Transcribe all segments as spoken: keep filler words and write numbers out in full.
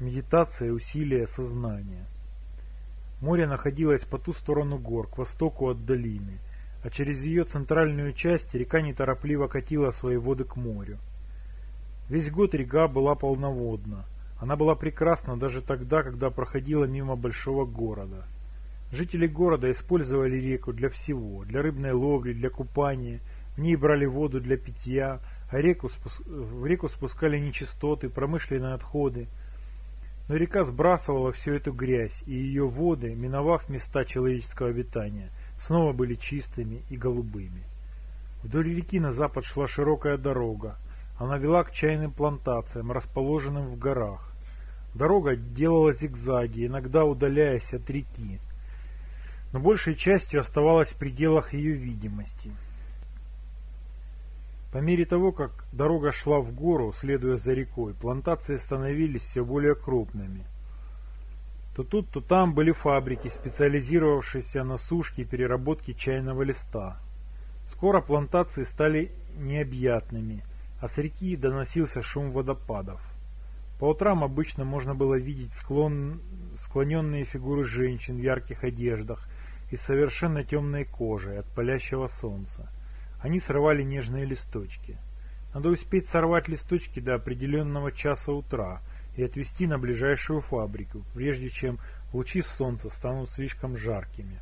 Медитация – усилие сознания. Море находилось по ту сторону гор, к востоку от долины, а через ее центральную часть река неторопливо катила свои воды к морю. Весь год река была полноводна. Она была прекрасна даже тогда, когда проходила мимо большого города. Жители города использовали реку для всего – для рыбной ловли, для купания, в ней брали воду для питья, а реку спус... в реку спускали нечистоты, промышленные отходы. Но река сбрасывала всю эту грязь, и ее воды, миновав места человеческого обитания, снова были чистыми и голубыми. Вдоль реки на запад шла широкая дорога. Она вела к чайным плантациям, расположенным в горах. Дорога делала зигзаги, иногда удаляясь от реки, но большей частью оставалась в пределах ее видимости. По мере того, как дорога шла в гору, следуя за рекой, плантации становились все более крупными. То тут, то там были фабрики, специализировавшиеся на сушке и переработке чайного листа. Скоро плантации стали необъятными, а с реки доносился шум водопадов. По утрам обычно можно было видеть склон... склоненные фигуры женщин в ярких одеждах и совершенно темной кожей от палящего солнца. Они срывали нежные листочки. Надо успеть сорвать листочки до определенного часа утра и отвезти на ближайшую фабрику, прежде чем лучи солнца станут слишком жаркими.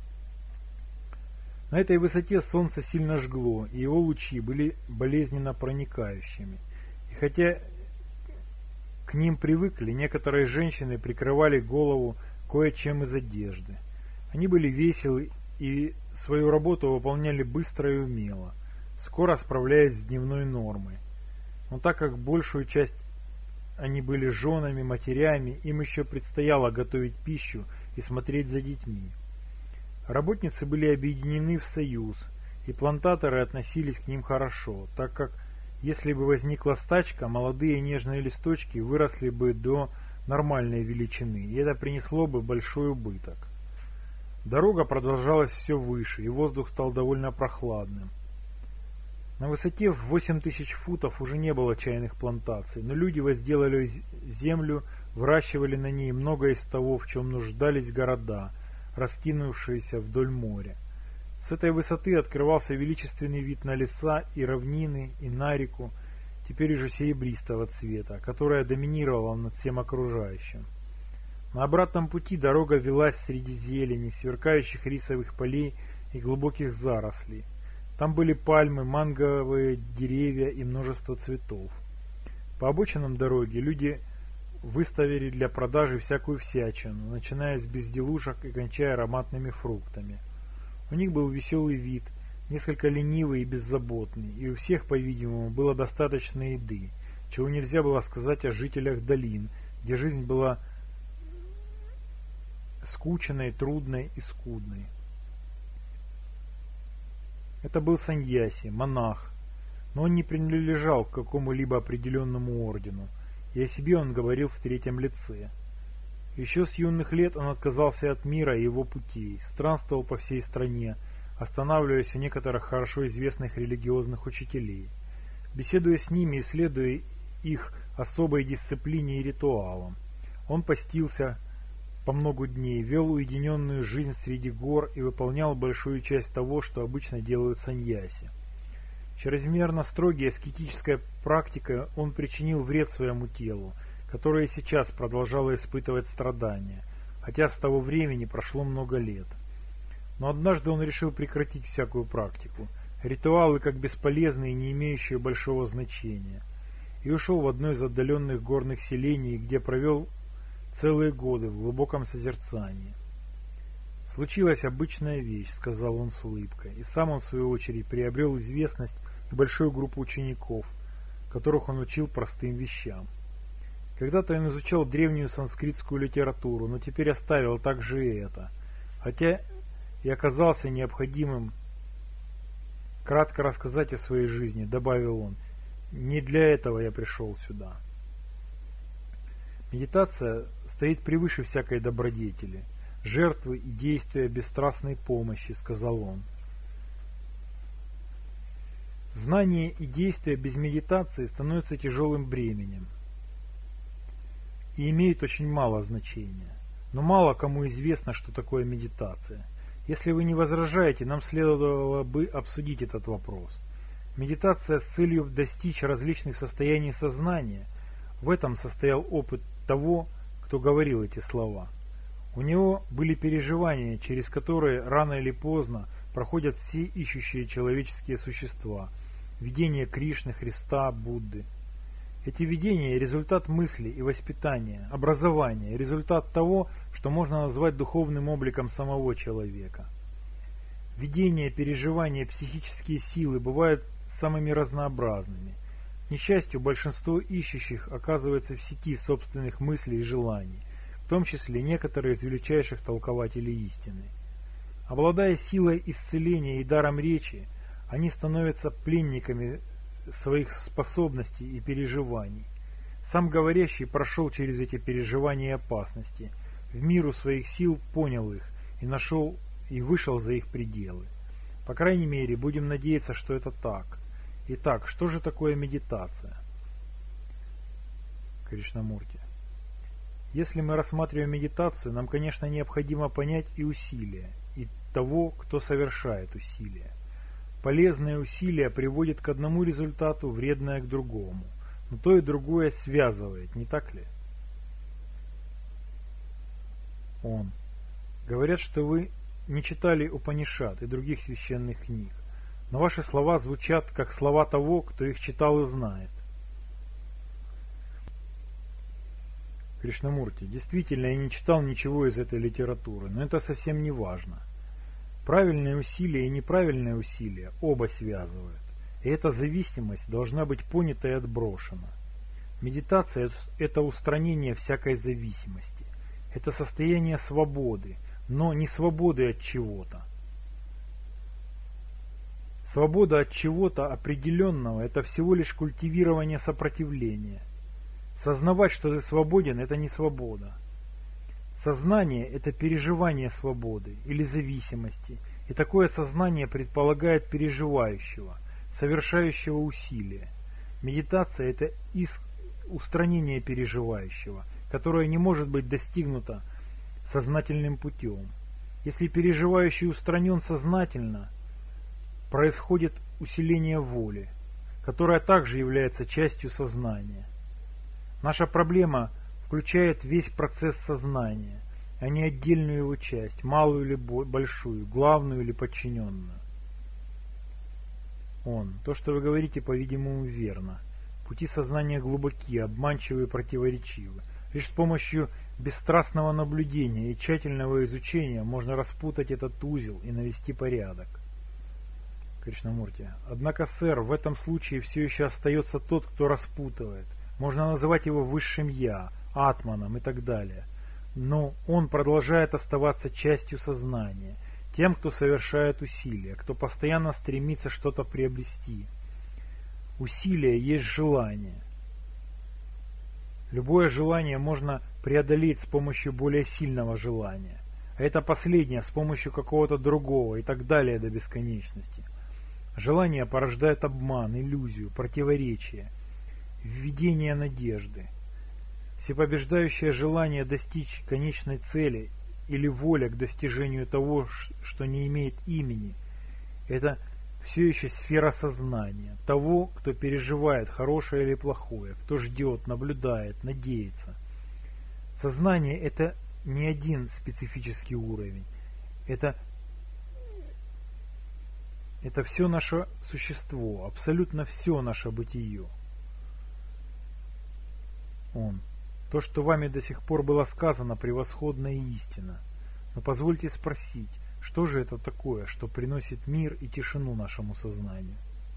На этой высоте солнце сильно жгло, и его лучи были болезненно проникающими. И хотя к ним привыкли, некоторые женщины прикрывали голову кое-чем из одежды. Они были веселы и свою работу выполняли быстро и умело, скоро справляясь с дневной нормой. Но так как большую часть они были женами, матерями, им еще предстояло готовить пищу и смотреть за детьми. Работницы были объединены в союз, и плантаторы относились к ним хорошо, так как, если бы возникла стачка, молодые нежные листочки выросли бы до нормальной величины, и это принесло бы большой убыток. Дорога продолжалась все выше, и воздух стал довольно прохладным. На высоте в восемь тысяч футов уже не было чайных плантаций, но люди возделали землю, выращивали на ней многое из того, в чем нуждались города, раскинувшиеся вдоль моря. С этой высоты открывался величественный вид на леса и равнины, и на реку, теперь уже серебристого цвета, которая доминировала над всем окружающим. На обратном пути дорога велась среди зелени, сверкающих рисовых полей и глубоких зарослей. Там были пальмы, манговые деревья и множество цветов. По обочинам дороги люди выставили для продажи всякую всячину, начиная с безделушек и кончая ароматными фруктами. У них был веселый вид, несколько ленивый и беззаботный, и у всех, по-видимому, было достаточно еды, чего нельзя было сказать о жителях долин, где жизнь была скучной, трудной и скудной. Это был саньяси, монах, но он не принадлежал к какому-либо определенному ордену, и о себе он говорил в третьем лице. Еще с юных лет он отказался от мира и его путей, странствовал по всей стране, останавливаясь у некоторых хорошо известных религиозных учителей, беседуя с ними и исследуя их особой дисциплине и ритуалам. Он постился по много дней, вел уединенную жизнь среди гор и выполнял большую часть того, что обычно делают саньяси. Чрезмерно строгой аскетической практикой он причинил вред своему телу, которое сейчас продолжало испытывать страдания, хотя с того времени прошло много лет. Но однажды он решил прекратить всякую практику, ритуалы как бесполезные и не имеющие большого значения, и ушел в одно из отдаленных горных селений, где провел целые годы в глубоком созерцании. «Случилась обычная вещь», — сказал он с улыбкой, и сам он, в свою очередь, приобрел известность и большую группу учеников, которых он учил простым вещам. Когда-то он изучал древнюю санскритскую литературу, но теперь оставил также и это, хотя и оказался необходимым кратко рассказать о своей жизни, добавил он. «Не для этого я пришел сюда». Медитация стоит превыше всякой добродетели, жертвы и действия бесстрастной помощи, сказал он. Знание и действие без медитации становятся тяжелым бременем. и имеют очень мало значения. Но мало кому известно, что такое медитация. Если вы не возражаете, нам следовало бы обсудить этот вопрос. Медитация с целью достичь различных состояний сознания. В этом состоял опыт того, кто говорил эти слова. У него были переживания, через которые рано или поздно проходят все ищущие человеческие существа. Видение Кришны, Христа, Будды. Эти видения – результат мысли и воспитания, образования, результат того, что можно назвать духовным обликом самого человека. Видения, переживания, психические силы бывают самыми разнообразными. К несчастью, большинство ищущих оказывается в сети собственных мыслей и желаний, в том числе некоторые из величайших толкователей истины. Обладая силой исцеления и даром речи, они становятся пленниками своих способностей и переживаний. Сам говорящий прошел через эти переживания и опасности, в меру своих сил понял их и нашел и вышел за их пределы. По крайней мере, будем надеяться, что это так. Итак, что же такое медитация? Кришнамурти. Если мы рассматриваем медитацию, нам, конечно, необходимо понять и усилия, и того, кто совершает усилия. Полезное усилие приводит к одному результату, вредное к другому. Но то и другое связывает, не так ли? Он. Говорят, что вы не читали Упанишад и других священных книг, но ваши слова звучат как слова того, кто их читал и знает. Кришнамурти. Действительно, я не читал ничего из этой литературы, но это совсем не важно. Правильные усилия и неправильные усилия оба связывают, и эта зависимость должна быть понята и отброшена. Медитация – это устранение всякой зависимости, это состояние свободы, но не свободы от чего-то. Свобода от чего-то определенного – это всего лишь культивирование сопротивления. Сознавать, что ты свободен – это не свобода. Сознание – это переживание свободы или зависимости, и такое сознание предполагает переживающего, совершающего усилия. Медитация – это из устранение переживающего, которое не может быть достигнуто сознательным путем. Если переживающий устранен сознательно, происходит усиление воли, которая также является частью сознания. Наша проблема включает весь процесс сознания, а не отдельную его часть, малую или большую, главную или подчиненную. Он. То, что вы говорите, по-видимому, верно. Пути сознания глубоки, обманчивы и противоречивы. Лишь с помощью бесстрастного наблюдения и тщательного изучения можно распутать этот узел и навести порядок. Кришнамурти. Однако, сэр, в этом случае все еще остается тот, кто распутывает. Можно называть его высшим Я, атманом и так далее. Но он продолжает оставаться частью сознания, тем, кто совершает усилия, кто постоянно стремится что-то приобрести. Усилие есть желание. Любое желание можно преодолеть с помощью более сильного желания, а это последнее с помощью какого-то другого и так далее до бесконечности. Желание порождает обман, иллюзию, противоречие, введение надежды. Всепобеждающее желание достичь конечной цели или воля к достижению того, что не имеет имени, это все еще сфера сознания, того, кто переживает хорошее или плохое, кто ждет, наблюдает, надеется. Сознание – это не один специфический уровень, это, это все наше существо, абсолютно все наше бытие. Он. То, что вами до сих пор было сказано, превосходная истина. Но позвольте спросить, что же это такое, что приносит мир и тишину нашему сознанию?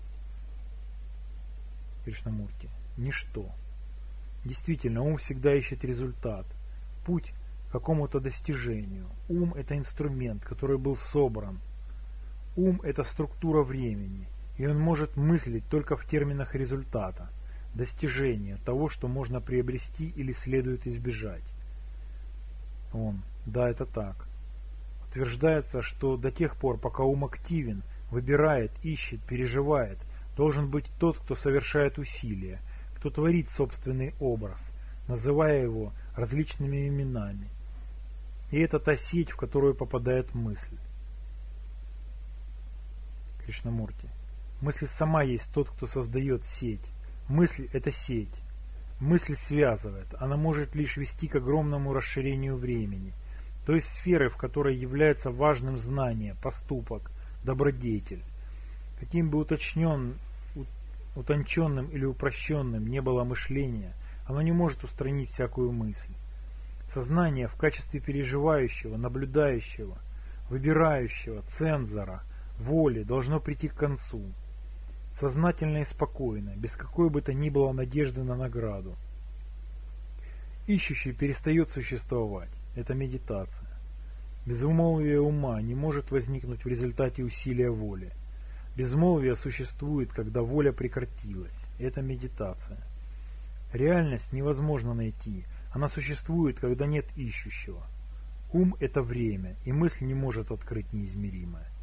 Кришнамурти. Ничто. Действительно, ум всегда ищет результат, путь к какому-то достижению. Ум – это инструмент, который был собран. Ум – это структура времени, и он может мыслить только в терминах результата, достижения, того, что можно приобрести или следует избежать. Он. Да, это так. Утверждается, что до тех пор, пока ум активен, выбирает, ищет, переживает, должен быть тот, кто совершает усилия, кто творит собственный образ, называя его различными именами. И это та сеть, в которую попадает мысль. Кришнамурти. Мысль сама есть тот, кто создает сеть. Мысль – это сеть. Мысль связывает. Она может лишь вести к огромному расширению времени, то есть сферы, в которой является важным знание, поступок, добродетель. Каким бы уточнен, утонченным или упрощенным не было мышление, оно не может устранить всякую мысль. Сознание в качестве переживающего, наблюдающего, выбирающего, цензора, воли должно прийти к концу. Сознательно и спокойно, без какой бы то ни было надежды на награду. Ищущий перестает существовать. Это медитация. Безмолвие ума не может возникнуть в результате усилия воли. Безмолвие существует, когда воля прекратилась. Это медитация. Реальность невозможно найти. Она существует, когда нет ищущего. Ум – это время, и мысль не может открыть неизмеримое.